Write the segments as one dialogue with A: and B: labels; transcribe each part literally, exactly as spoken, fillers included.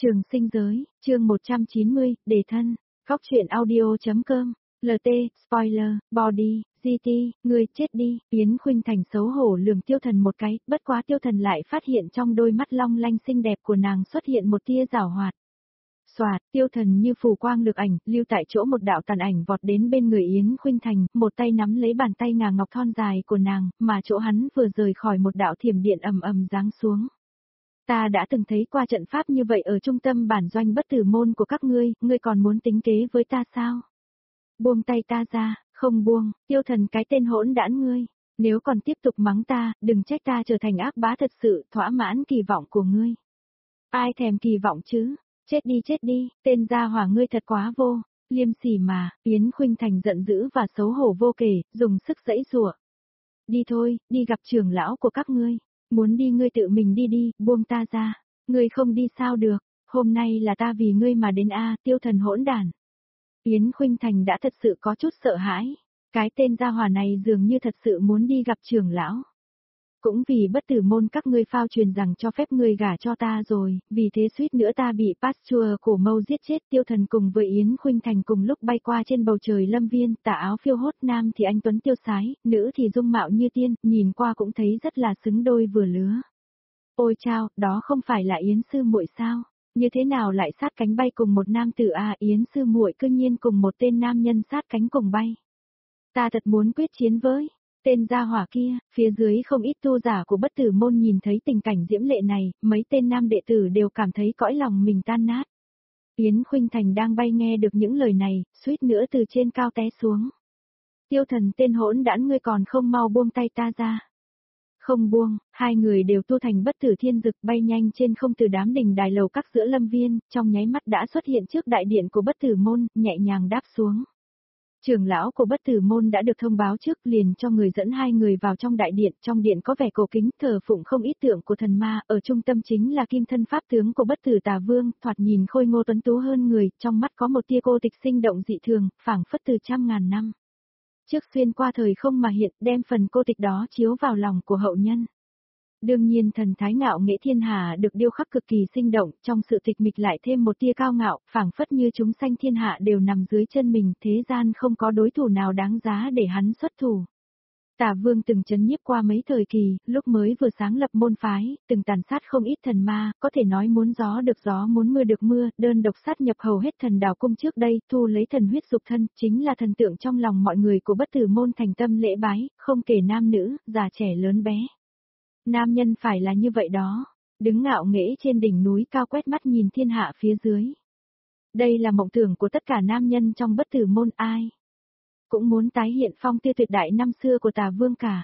A: Trường sinh giới, chương một trăm chín mươi, đề thân, góc truyện audio.com, lờ tê, spoiler, body, giê tê, ngươi chết đi, Yến Khuynh Thành xấu hổ lườm Tiêu Thần một cái, bất quá Tiêu Thần lại phát hiện trong đôi mắt long lanh xinh đẹp của nàng xuất hiện một tia giảo hoạt. Xoạt, Tiêu Thần như phù quang lực ảnh, lưu tại chỗ một đạo tàn ảnh vọt đến bên người Yến Khuynh Thành, một tay nắm lấy bàn tay ngà ngọc thon dài của nàng, mà chỗ hắn vừa rời khỏi một đạo thiểm điện ầm ầm giáng xuống. Ta đã từng thấy qua trận pháp như vậy ở trung tâm bản doanh bất tử môn của các ngươi, ngươi còn muốn tính kế với ta sao? Buông tay ta ra, không buông, Tiêu Thần cái tên hỗn đản ngươi, nếu còn tiếp tục mắng ta, đừng trách ta trở thành ác bá thật sự, thỏa mãn kỳ vọng của ngươi. Ai thèm kỳ vọng chứ? Chết đi chết đi, tên gia hỏa ngươi thật quá vô, liêm sỉ mà, Yến Khuynh Thành giận dữ và xấu hổ vô kể, dùng sức giãy giụa. Đi thôi, đi gặp trưởng lão của các ngươi. Muốn đi ngươi tự mình đi đi, buông ta ra. Ngươi không đi sao được, hôm nay là ta vì ngươi mà đến a, Tiêu Thần hỗn đản. Yến Khuynh Thành đã thật sự có chút sợ hãi. Cái tên gia hỏa này dường như thật sự muốn đi gặp trưởng lão. Cũng vì bất tử môn các ngươi phao truyền rằng cho phép ngươi gả cho ta rồi, vì thế suýt nữa ta bị Pasteur cổ mâu giết chết. Tiêu Thần cùng với Yến Khuynh Thành cùng lúc bay qua trên bầu trời lâm viên, tà áo phiêu hốt, nam thì anh tuấn tiêu sái, nữ thì dung mạo như tiên, nhìn qua cũng thấy rất là xứng đôi vừa lứa. Ôi chao, đó không phải là Yến sư muội sao? Như thế nào lại sát cánh bay cùng một nam tử a? Yến sư muội cư nhiên cùng một tên nam nhân sát cánh cùng bay. Ta thật muốn quyết chiến với tên gia hỏa kia. Phía dưới không ít tu giả của bất tử môn nhìn thấy tình cảnh diễm lệ này, mấy tên nam đệ tử đều cảm thấy cõi lòng mình tan nát. Yến Khuynh Thành đang bay nghe được những lời này, suýt nữa từ trên cao té xuống. Tiêu Thần tên hỗn đản ngươi còn không mau buông tay ta ra. Không buông, hai người đều tu thành bất tử thiên dực bay nhanh trên không từ đám đình đài lầu các giữa lâm viên, trong nháy mắt đã xuất hiện trước đại điện của bất tử môn, nhẹ nhàng đáp xuống. Trưởng lão của bất tử môn đã được thông báo trước, liền cho người dẫn hai người vào trong đại điện. Trong điện có vẻ cổ kính, thờ phụng không ít tượng của thần ma, ở trung tâm chính là kim thân pháp tướng của bất tử tà vương, thoạt nhìn khôi ngô tuấn tú hơn người, trong mắt có một tia cô tịch sinh động dị thường, phảng phất từ trăm ngàn năm trước xuyên qua thời không mà hiện, đem phần cô tịch đó chiếu vào lòng của hậu nhân. Đương nhiên thần thái ngạo nghễ thiên hà được điêu khắc cực kỳ sinh động, trong sự tịch mịch lại thêm một tia cao ngạo, phảng phất như chúng sanh thiên hạ đều nằm dưới chân mình, thế gian không có đối thủ nào đáng giá để hắn xuất thủ. Tà Vương từng chấn nhiếp qua mấy thời kỳ, lúc mới vừa sáng lập môn phái, từng tàn sát không ít thần ma, có thể nói muốn gió được gió muốn mưa được mưa, đơn độc sát nhập hầu hết thần đảo cung trước đây, thu lấy thần huyết dục thân, chính là thần tượng trong lòng mọi người của bất tử môn thành tâm lễ bái, không kể nam nữ, già trẻ lớn bé. Nam nhân phải là như vậy đó, đứng ngạo nghễ trên đỉnh núi cao quét mắt nhìn thiên hạ phía dưới. Đây là mộng tưởng của tất cả nam nhân trong bất tử môn, ai cũng muốn tái hiện phong tiêu tuyệt đại năm xưa của Tà Vương cả.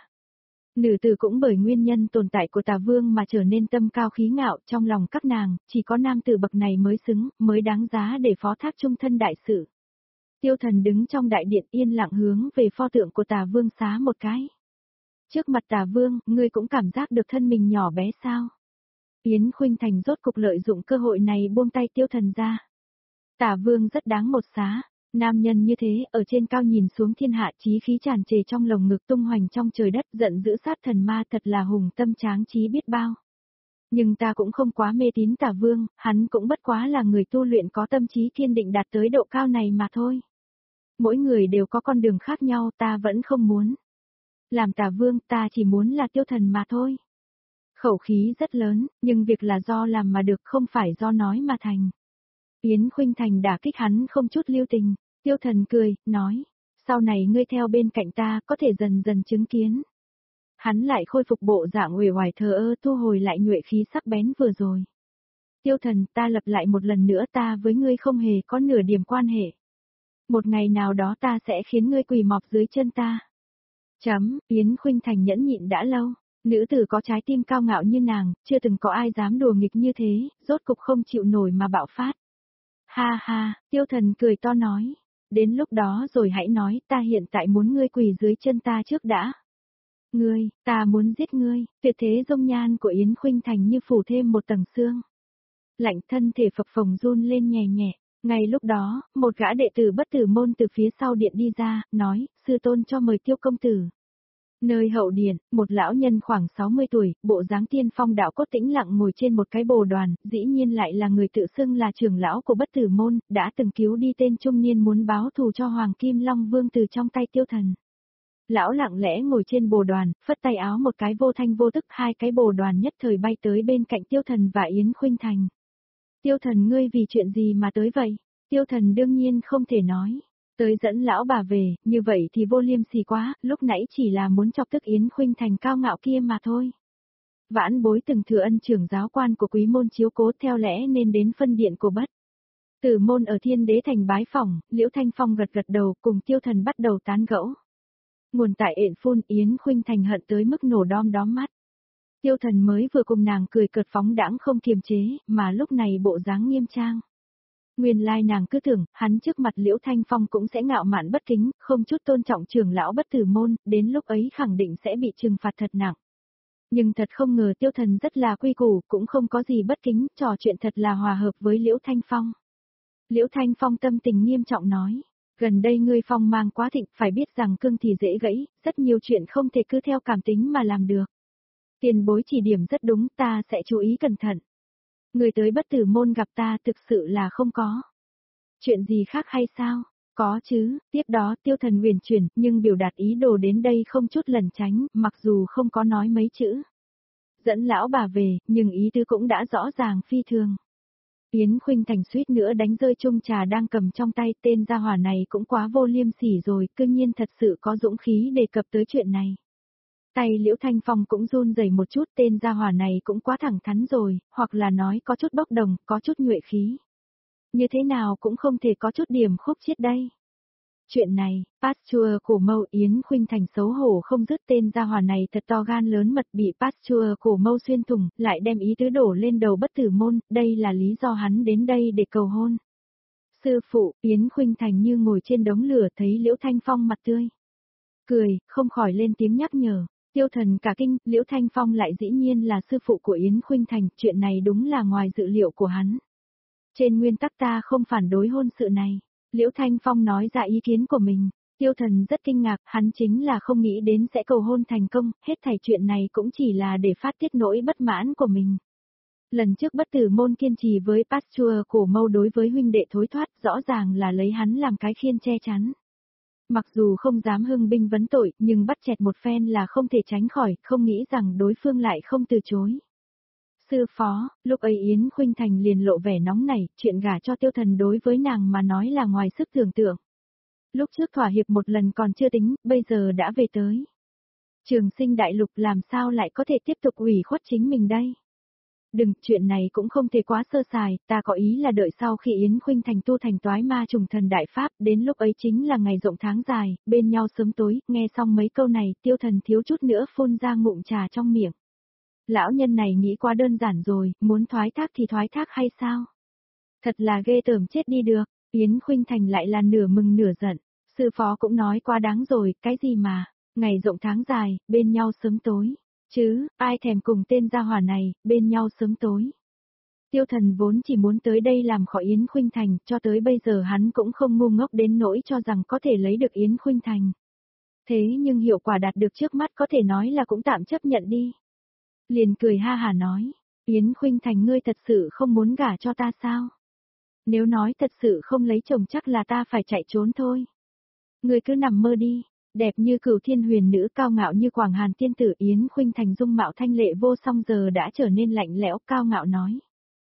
A: Nữ tử cũng bởi nguyên nhân tồn tại của Tà Vương mà trở nên tâm cao khí ngạo, trong lòng các nàng, chỉ có nam tử bậc này mới xứng, mới đáng giá để phó thác trung thân đại sự. Tiêu Thần đứng trong đại điện yên lặng hướng về pho tượng của Tà Vương xá một cái. Trước mặt Tà Vương, ngươi cũng cảm giác được thân mình nhỏ bé sao? Yến Khuynh Thành rốt cục lợi dụng cơ hội này buông tay Tiêu Thần ra. Tà Vương rất đáng một xá, nam nhân như thế, ở trên cao nhìn xuống thiên hạ, chí khí tràn trề trong lồng ngực tung hoành trong trời đất, giận dữ sát thần ma, thật là hùng tâm tráng trí biết bao. Nhưng ta cũng không quá mê tín Tà Vương, hắn cũng bất quá là người tu luyện có tâm trí kiên định đạt tới độ cao này mà thôi. Mỗi người đều có con đường khác nhau, ta vẫn không muốn làm Tà Vương, ta chỉ muốn là Tiêu Thần mà thôi. Khẩu khí rất lớn, nhưng việc là do làm mà được, không phải do nói mà thành. Yến Khuynh Thành đả kích hắn không chút lưu tình. Tiêu Thần cười, nói, sau này ngươi theo bên cạnh ta, có thể dần dần chứng kiến. Hắn lại khôi phục bộ dạng uể oải thờ ơ, thu hồi lại nhuệ khí sắc bén vừa rồi. Tiêu Thần, ta lập lại một lần nữa, ta với ngươi không hề có nửa điểm quan hệ. Một ngày nào đó ta sẽ khiến ngươi quỳ mọp dưới chân ta. Chấm, Yến Khuynh Thành nhẫn nhịn đã lâu, nữ tử có trái tim cao ngạo như nàng, chưa từng có ai dám đùa nghịch như thế, rốt cục không chịu nổi mà bạo phát. Ha ha, Tiêu Thần cười to nói, đến lúc đó rồi hãy nói, ta hiện tại muốn ngươi quỳ dưới chân ta trước đã. Ngươi, ta muốn giết ngươi, tuyệt thế dung nhan của Yến Khuynh Thành như phủ thêm một tầng xương. Lạnh thân thể phập phồng run lên nhẹ nhẹ, ngay lúc đó, một gã đệ tử bất tử môn từ phía sau điện đi ra, nói, sư tôn cho mời Tiêu công tử. Nơi hậu điện, một lão nhân khoảng sáu mươi tuổi, bộ dáng tiên phong đạo cốt tĩnh lặng ngồi trên một cái bồ đoàn, dĩ nhiên lại là người tự xưng là trưởng lão của Bất Tử Môn, đã từng cứu đi tên trung niên muốn báo thù cho Hoàng Kim Long Vương từ trong tay Tiêu Thần. Lão lặng lẽ ngồi trên bồ đoàn, phất tay áo một cái vô thanh vô tức, hai cái bồ đoàn nhất thời bay tới bên cạnh Tiêu Thần và Yến Khuynh Thành. Tiêu Thần, ngươi vì chuyện gì mà tới vậy? Tiêu Thần đương nhiên không thể nói. Tới dẫn lão bà về, như vậy thì vô liêm sỉ quá, lúc nãy chỉ là muốn chọc tức Yến Khuynh Thành cao ngạo kia mà thôi. Vãn bối từng thừa ân trưởng giáo quan của quý môn chiếu cố, theo lẽ nên đến phân điện của Bất Tử Môn ở Thiên Đế Thành bái phỏng. Liễu Thanh Phong gật gật đầu, cùng Tiêu Thần bắt đầu tán gẫu. Nguồn tại ện phun, Yến Khuynh Thành hận tới mức nổ đom đóm mắt. Tiêu Thần mới vừa cùng nàng cười cợt phóng đãng không kiềm chế, mà lúc này bộ dáng nghiêm trang. Nguyên lai nàng cứ tưởng, hắn trước mặt Liễu Thanh Phong cũng sẽ ngạo mạn bất kính, không chút tôn trọng trưởng lão Bất Tử Môn, đến lúc ấy khẳng định sẽ bị trừng phạt thật nặng. Nhưng thật không ngờ Tiêu Thần rất là quy củ, cũng không có gì bất kính, trò chuyện thật là hòa hợp với Liễu Thanh Phong. Liễu Thanh Phong tâm tình nghiêm trọng nói, gần đây ngươi phong mang quá thịnh, phải biết rằng cương thì dễ gãy, rất nhiều chuyện không thể cứ theo cảm tính mà làm được. Tiền bối chỉ điểm rất đúng, ta sẽ chú ý cẩn thận. Người tới Bất Tử Môn gặp ta thực sự là không có. Chuyện gì khác hay sao? Có chứ, tiếp đó Tiêu Thần huyền chuyển, nhưng biểu đạt ý đồ đến đây không chút lẩn tránh, mặc dù không có nói mấy chữ. Dẫn lão bà về, nhưng ý tứ cũng đã rõ ràng phi thường. Yến Khuynh Thành suýt nữa đánh rơi chung trà đang cầm trong tay, tên gia hỏa này cũng quá vô liêm sỉ rồi, cư nhiên thật sự có dũng khí đề cập tới chuyện này. Tay Liễu Thanh Phong cũng run rẩy một chút, tên gia hỏa này cũng quá thẳng thắn rồi, hoặc là nói có chút bốc đồng, có chút nhuệ khí. Như thế nào cũng không thể có chút điểm khúc chiết đây. Chuyện này, Pasteur cổ mâu. Yến Khuynh Thành xấu hổ không dứt, tên gia hỏa này thật to gan lớn mật, bị Pasteur cổ mâu xuyên thủng, lại đem ý tứ đổ lên đầu Bất Tử Môn, đây là lý do hắn đến đây để cầu hôn. Sư phụ, Yến Khuynh Thành như ngồi trên đống lửa, thấy Liễu Thanh Phong mặt tươi cười, không khỏi lên tiếng nhắc nhở. Tiêu Thần cả kinh, Liễu Thanh Phong lại dĩ nhiên là sư phụ của Yến Khuynh Thành, chuyện này đúng là ngoài dự liệu của hắn. Trên nguyên tắc ta không phản đối hôn sự này. Liễu Thanh Phong nói ra ý kiến của mình. Tiêu Thần rất kinh ngạc, hắn chính là không nghĩ đến sẽ cầu hôn thành công, hết thảy chuyện này cũng chỉ là để phát tiết nỗi bất mãn của mình. Lần trước Bất Tử Môn kiên trì với Pasteur cổ mâu đối với huynh đệ thối thoát, rõ ràng là lấy hắn làm cái khiên che chắn. Mặc dù không dám hưng binh vấn tội, nhưng bắt chẹt một phen là không thể tránh khỏi, không nghĩ rằng đối phương lại không từ chối. Sư phó, lúc ấy Yến Khuynh Thành liền lộ vẻ nóng nảy, chuyện gả cho Tiêu Thần đối với nàng mà nói là ngoài sức tưởng tượng. Lúc trước thỏa hiệp một lần còn chưa tính, bây giờ đã về tới Trường Sinh Đại Lục, làm sao lại có thể tiếp tục ủy khuất chính mình đây? Đừng, chuyện này cũng không thể quá sơ sài, ta có ý là đợi sau khi Yến Khuynh Thành tu thành Toái Ma Trùng Thần Đại Pháp, đến lúc ấy chính là ngày rộng tháng dài, bên nhau sớm tối. Nghe xong mấy câu này, Tiêu Thần thiếu chút nữa phun ra ngụm trà trong miệng. Lão nhân này nghĩ quá đơn giản rồi, muốn thoái thác thì thoái thác hay sao? Thật là ghê tởm chết đi được. Yến Khuynh Thành lại là nửa mừng nửa giận. Sư phó cũng nói quá đáng rồi, cái gì mà, ngày rộng tháng dài, bên nhau sớm tối. Chứ, ai thèm cùng tên gia hỏa này, bên nhau sớm tối. Tiêu Thần vốn chỉ muốn tới đây làm khỏi Yến Khuynh Thành, cho tới bây giờ hắn cũng không ngu ngốc đến nỗi cho rằng có thể lấy được Yến Khuynh Thành. Thế nhưng hiệu quả đạt được trước mắt có thể nói là cũng tạm chấp nhận đi. Liền cười ha hà nói, Yến Khuynh Thành, ngươi thật sự không muốn gả cho ta sao? Nếu nói thật sự không lấy chồng chắc là ta phải chạy trốn thôi. Ngươi cứ nằm mơ đi. Đẹp như Cửu Thiên Huyền Nữ, cao ngạo như Quảng Hàn tiên tử. Yến Khuynh Thành dung mạo thanh lệ vô song giờ đã trở nên lạnh lẽo, cao ngạo nói.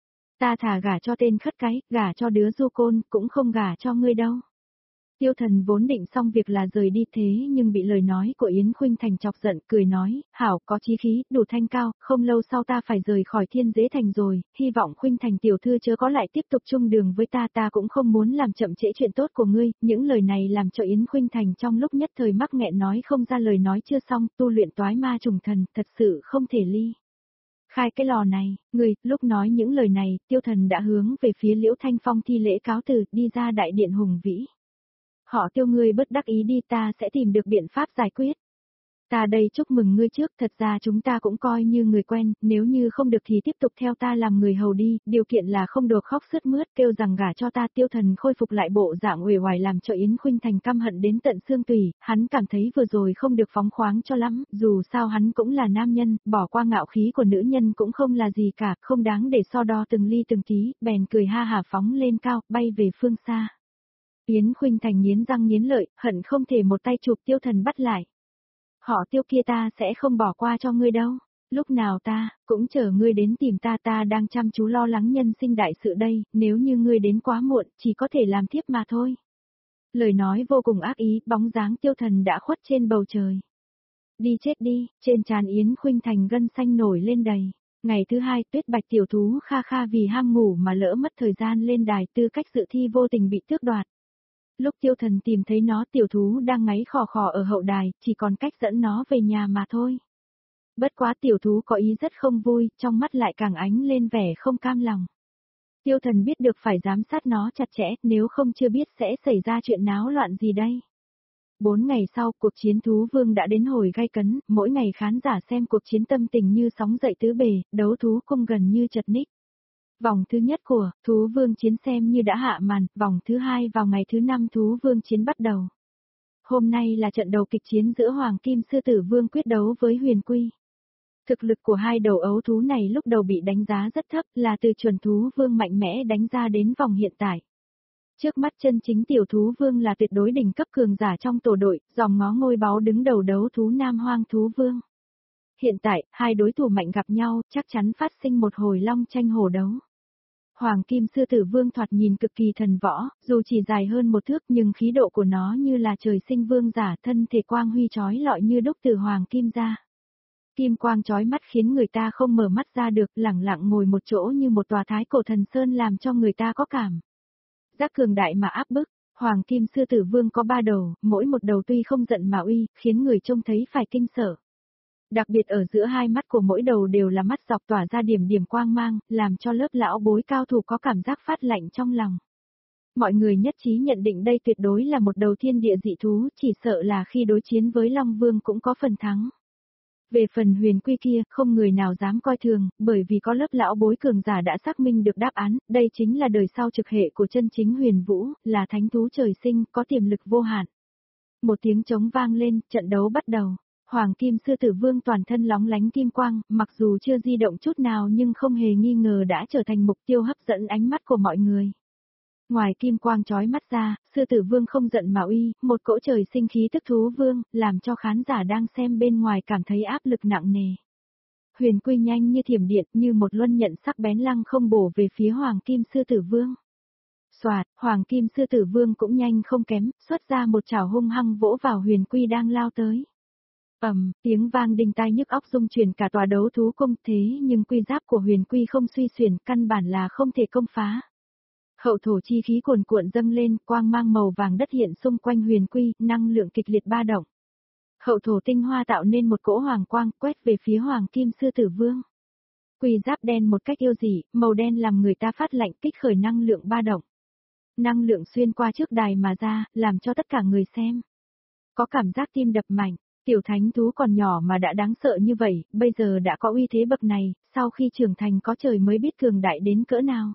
A: Ta thà gả cho tên khất cái, gả cho đứa du côn, cũng không gả cho ngươi đâu. Tiêu Thần vốn định xong việc là rời đi, thế nhưng bị lời nói của Yến Khuynh Thành chọc giận, cười nói, hảo, có chí khí, đủ thanh cao, không lâu sau ta phải rời khỏi Thiên Dế Thành rồi, hy vọng Khuynh Thành tiểu thư chớ có lại tiếp tục chung đường với ta, ta cũng không muốn làm chậm trễ chuyện tốt của ngươi. Những lời này làm cho Yến Khuynh Thành trong lúc nhất thời mắc nghẹn nói không ra lời, nói chưa xong, tu luyện Toái Ma Trùng Thần, thật sự không thể ly khai cái lò này. Người, lúc nói những lời này, Tiêu Thần đã hướng về phía Liễu Thanh Phong thi lễ cáo từ, đi ra đại điện hùng vĩ. Họ Tiêu, ngươi bất đắc ý đi, ta sẽ tìm được biện pháp giải quyết. Ta đây chúc mừng ngươi trước, thật ra chúng ta cũng coi như người quen, nếu như không được thì tiếp tục theo ta làm người hầu đi, điều kiện là không được khóc sướt mướt kêu rằng gả cho ta. Tiêu Thần khôi phục lại bộ dạng uể oải làm cho Yến Khuynh Thành căm hận đến tận xương tủy, hắn cảm thấy vừa rồi không được phóng khoáng cho lắm, dù sao hắn cũng là nam nhân, bỏ qua ngạo khí của nữ nhân cũng không là gì cả, không đáng để so đo từng ly từng tí, bèn cười ha hả phóng lên cao, bay về phương xa. Yến Khuynh Thành nghiến răng nghiến lợi, hận không thể một tay chụp Tiêu Thần bắt lại. Họ Tiêu kia ta sẽ không bỏ qua cho ngươi đâu, lúc nào ta, cũng chờ ngươi đến tìm ta ta đang chăm chú lo lắng nhân sinh đại sự đây, nếu như ngươi đến quá muộn, chỉ có thể làm thiếp mà thôi. Lời nói vô cùng ác ý, bóng dáng Tiêu Thần đã khuất trên bầu trời. Đi chết đi, trên trán Yến Khuynh Thành gân xanh nổi lên đầy. Ngày thứ hai, Tuyết Bạch tiểu thú kha kha vì ham ngủ mà lỡ mất thời gian lên đài, tư cách dự thi vô tình bị tước đoạt. Lúc Tiêu Thần tìm thấy nó, tiểu thú đang ngáy khò khò ở hậu đài, chỉ còn cách dẫn nó về nhà mà thôi. Bất quá tiểu thú có ý rất không vui, trong mắt lại càng ánh lên vẻ không cam lòng. Tiêu Thần biết được phải giám sát nó chặt chẽ, nếu không chưa biết sẽ xảy ra chuyện náo loạn gì đây. Bốn ngày sau, cuộc chiến thú vương đã đến hồi gay cấn, mỗi ngày khán giả xem cuộc chiến tâm tình như sóng dậy tứ bề, đấu thú cung gần như chật ních. Vòng thứ nhất của thú vương chiến xem như đã hạ màn, vòng thứ hai vào ngày thứ năm thú vương chiến bắt đầu. Hôm nay là trận đầu kịch chiến giữa Hoàng Kim Sư Tử Vương quyết đấu với Huyền Quy. Thực lực của hai đầu ấu thú này lúc đầu bị đánh giá rất thấp, là từ chuẩn thú vương mạnh mẽ đánh ra đến vòng hiện tại. Trước mắt chân chính tiểu thú vương là tuyệt đối đỉnh cấp cường giả trong tổ đội, dòm ngó ngôi báu đứng đầu đấu thú nam hoang thú vương. Hiện tại, hai đối thủ mạnh gặp nhau, chắc chắn phát sinh một hồi long tranh hổ đấu. Hoàng Kim Sư Tử Vương thoạt nhìn cực kỳ thần võ, dù chỉ dài hơn một thước nhưng khí độ của nó như là trời sinh vương giả, thân thể quang huy chói lọi như đúc từ Hoàng Kim ra. Kim quang chói mắt khiến người ta không mở mắt ra được, lẳng lặng ngồi một chỗ như một tòa thái cổ thần sơn làm cho người ta có cảm giác cường đại mà áp bức. Hoàng Kim Sư Tử Vương có ba đầu, mỗi một đầu tuy không giận mà uy, khiến người trông thấy phải kinh sợ. Đặc biệt ở giữa hai mắt của mỗi đầu đều là mắt dọc tỏa ra điểm điểm quang mang, làm cho lớp lão bối cao thủ có cảm giác phát lạnh trong lòng. Mọi người nhất trí nhận định đây tuyệt đối là một đầu thiên địa dị thú, chỉ sợ là khi đối chiến với Long Vương cũng có phần thắng. Về phần Huyền Quy kia, không người nào dám coi thường, bởi vì có lớp lão bối cường giả đã xác minh được đáp án, đây chính là đời sau trực hệ của chân chính Huyền Vũ, là thánh thú trời sinh, có tiềm lực vô hạn. Một tiếng trống vang lên, trận đấu bắt đầu. Hoàng Kim Sư Tử Vương toàn thân lóng lánh kim quang, mặc dù chưa di động chút nào nhưng không hề nghi ngờ đã trở thành mục tiêu hấp dẫn ánh mắt của mọi người. Ngoài kim quang chói mắt ra, Sư Tử Vương không giận mà uy, một cỗ trời sinh khí tức thú vương, làm cho khán giả đang xem bên ngoài cảm thấy áp lực nặng nề. Huyền Quy nhanh như thiểm điện, như một luân nhận sắc bén lăng không bổ về phía Hoàng Kim Sư Tử Vương. Soạt, Hoàng Kim Sư Tử Vương cũng nhanh không kém, xuất ra một chảo hung hăng vỗ vào Huyền Quy đang lao tới. Ầm, tiếng vang đinh tai nhức óc rung chuyển cả tòa đấu thú cung, thế nhưng quy giáp của Huyền Quy không suy xuyển, căn bản là không thể công phá. Hậu thổ chi khí cuồn cuộn dâng lên, quang mang màu vàng đất hiện xung quanh Huyền Quy, năng lượng kịch liệt ba động. Hậu thổ tinh hoa tạo nên một cỗ hoàng quang, quét về phía Hoàng Kim Sư Tử Vương. Quy giáp đen một cách yêu dị, màu đen làm người ta phát lạnh, kích khởi năng lượng ba động. Năng lượng xuyên qua trước đài mà ra, làm cho tất cả người xem có cảm giác tim đập mạnh. Tiểu thánh thú còn nhỏ mà đã đáng sợ như vậy, bây giờ đã có uy thế bậc này, sau khi trưởng thành có trời mới biết cường đại đến cỡ nào.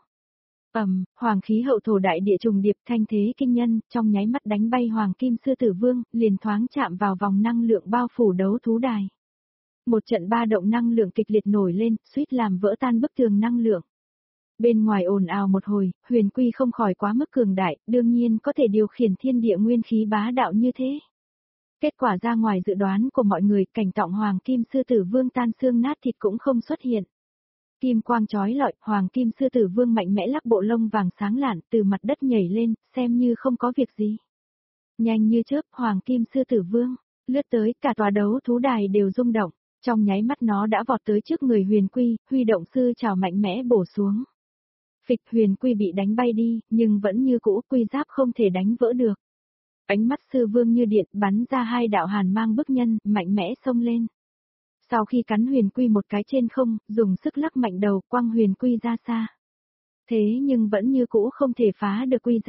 A: Ầm, hoàng khí hậu thổ đại địa trùng điệp thanh thế kinh nhân, trong nháy mắt đánh bay Hoàng Kim Sư Tử Vương, liền thoáng chạm vào vòng năng lượng bao phủ đấu thú đài. Một trận ba động năng lượng kịch liệt nổi lên, suýt làm vỡ tan bức tường năng lượng. Bên ngoài ồn ào một hồi, Huyền Quy không khỏi quá mức cường đại, đương nhiên có thể điều khiển thiên địa nguyên khí bá đạo như thế. Kết quả ra ngoài dự đoán của mọi người, cảnh tượng Hoàng Kim Sư Tử Vương tan xương nát thịt cũng không xuất hiện. Kim quang chói lọi, Hoàng Kim Sư Tử Vương mạnh mẽ lắc bộ lông vàng sáng lạn, từ mặt đất nhảy lên, xem như không có việc gì. Nhanh như chớp, Hoàng Kim Sư Tử Vương lướt tới, cả tòa đấu thú đài đều rung động, trong nháy mắt nó đã vọt tới trước người Huyền Quy, huy động sư trảo mạnh mẽ bổ xuống. Phịch, Huyền Quy bị đánh bay đi, nhưng vẫn như cũ, quy giáp không thể đánh vỡ được. Ánh mắt sư vương như điện bắn ra hai đạo hàn mang bức nhân, mạnh mẽ xông lên. Sau khi cắn Huyền Quy một cái trên không, dùng sức lắc mạnh đầu, quăng Huyền Quy ra xa. Thế nhưng vẫn như cũ không thể phá được quy giáp.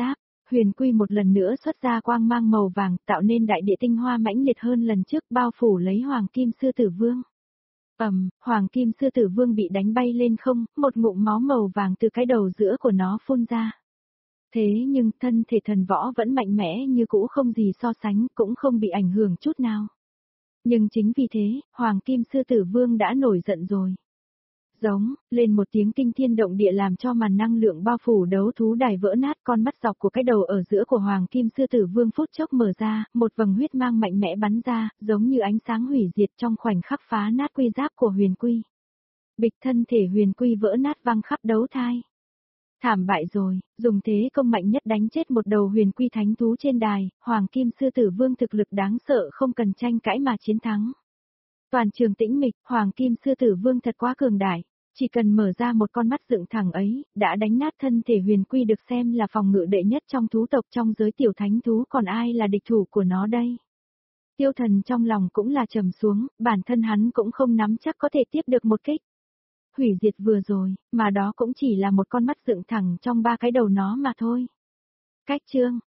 A: Huyền quy một lần nữa xuất ra quang mang màu vàng, tạo nên đại địa tinh hoa mãnh liệt hơn lần trước, bao phủ lấy Hoàng Kim Sư Tử Vương. Ầm, Hoàng Kim Sư Tử Vương bị đánh bay lên không, một ngụm máu màu vàng từ cái đầu giữa của nó phun ra. Thế nhưng thân thể thần võ vẫn mạnh mẽ như cũ, không gì so sánh, cũng không bị ảnh hưởng chút nào. Nhưng chính vì thế, Hoàng Kim Sư Tử Vương đã nổi giận rồi. Giống, lên một tiếng kinh thiên động địa làm cho màn năng lượng bao phủ đấu thú đài vỡ nát, con mắt dọc của cái đầu ở giữa của Hoàng Kim Sư Tử Vương phút chốc mở ra, một vầng huyết mang mạnh mẽ bắn ra, giống như ánh sáng hủy diệt trong khoảnh khắc phá nát quy giáp của Huyền Quy. Bịch, thân thể Huyền Quy vỡ nát văng khắp đấu thai. Thảm bại rồi, dùng thế công mạnh nhất đánh chết một đầu Huyền Quy thánh thú trên đài, Hoàng Kim Sư Tử Vương thực lực đáng sợ không cần tranh cãi mà chiến thắng. Toàn trường tĩnh mịch, Hoàng Kim Sư Tử Vương thật quá cường đại. Chỉ cần mở ra một con mắt dựng thẳng ấy, đã đánh nát thân thể Huyền Quy được xem là phòng ngự đệ nhất trong thú tộc, trong giới tiểu thánh thú, còn ai là địch thủ của nó đây? Tiêu Thần trong lòng cũng là trầm xuống, bản thân hắn cũng không nắm chắc có thể tiếp được một kích. Hủy diệt vừa rồi, mà đó cũng chỉ là một con mắt dựng thẳng trong ba cái đầu nó mà thôi. Cách chương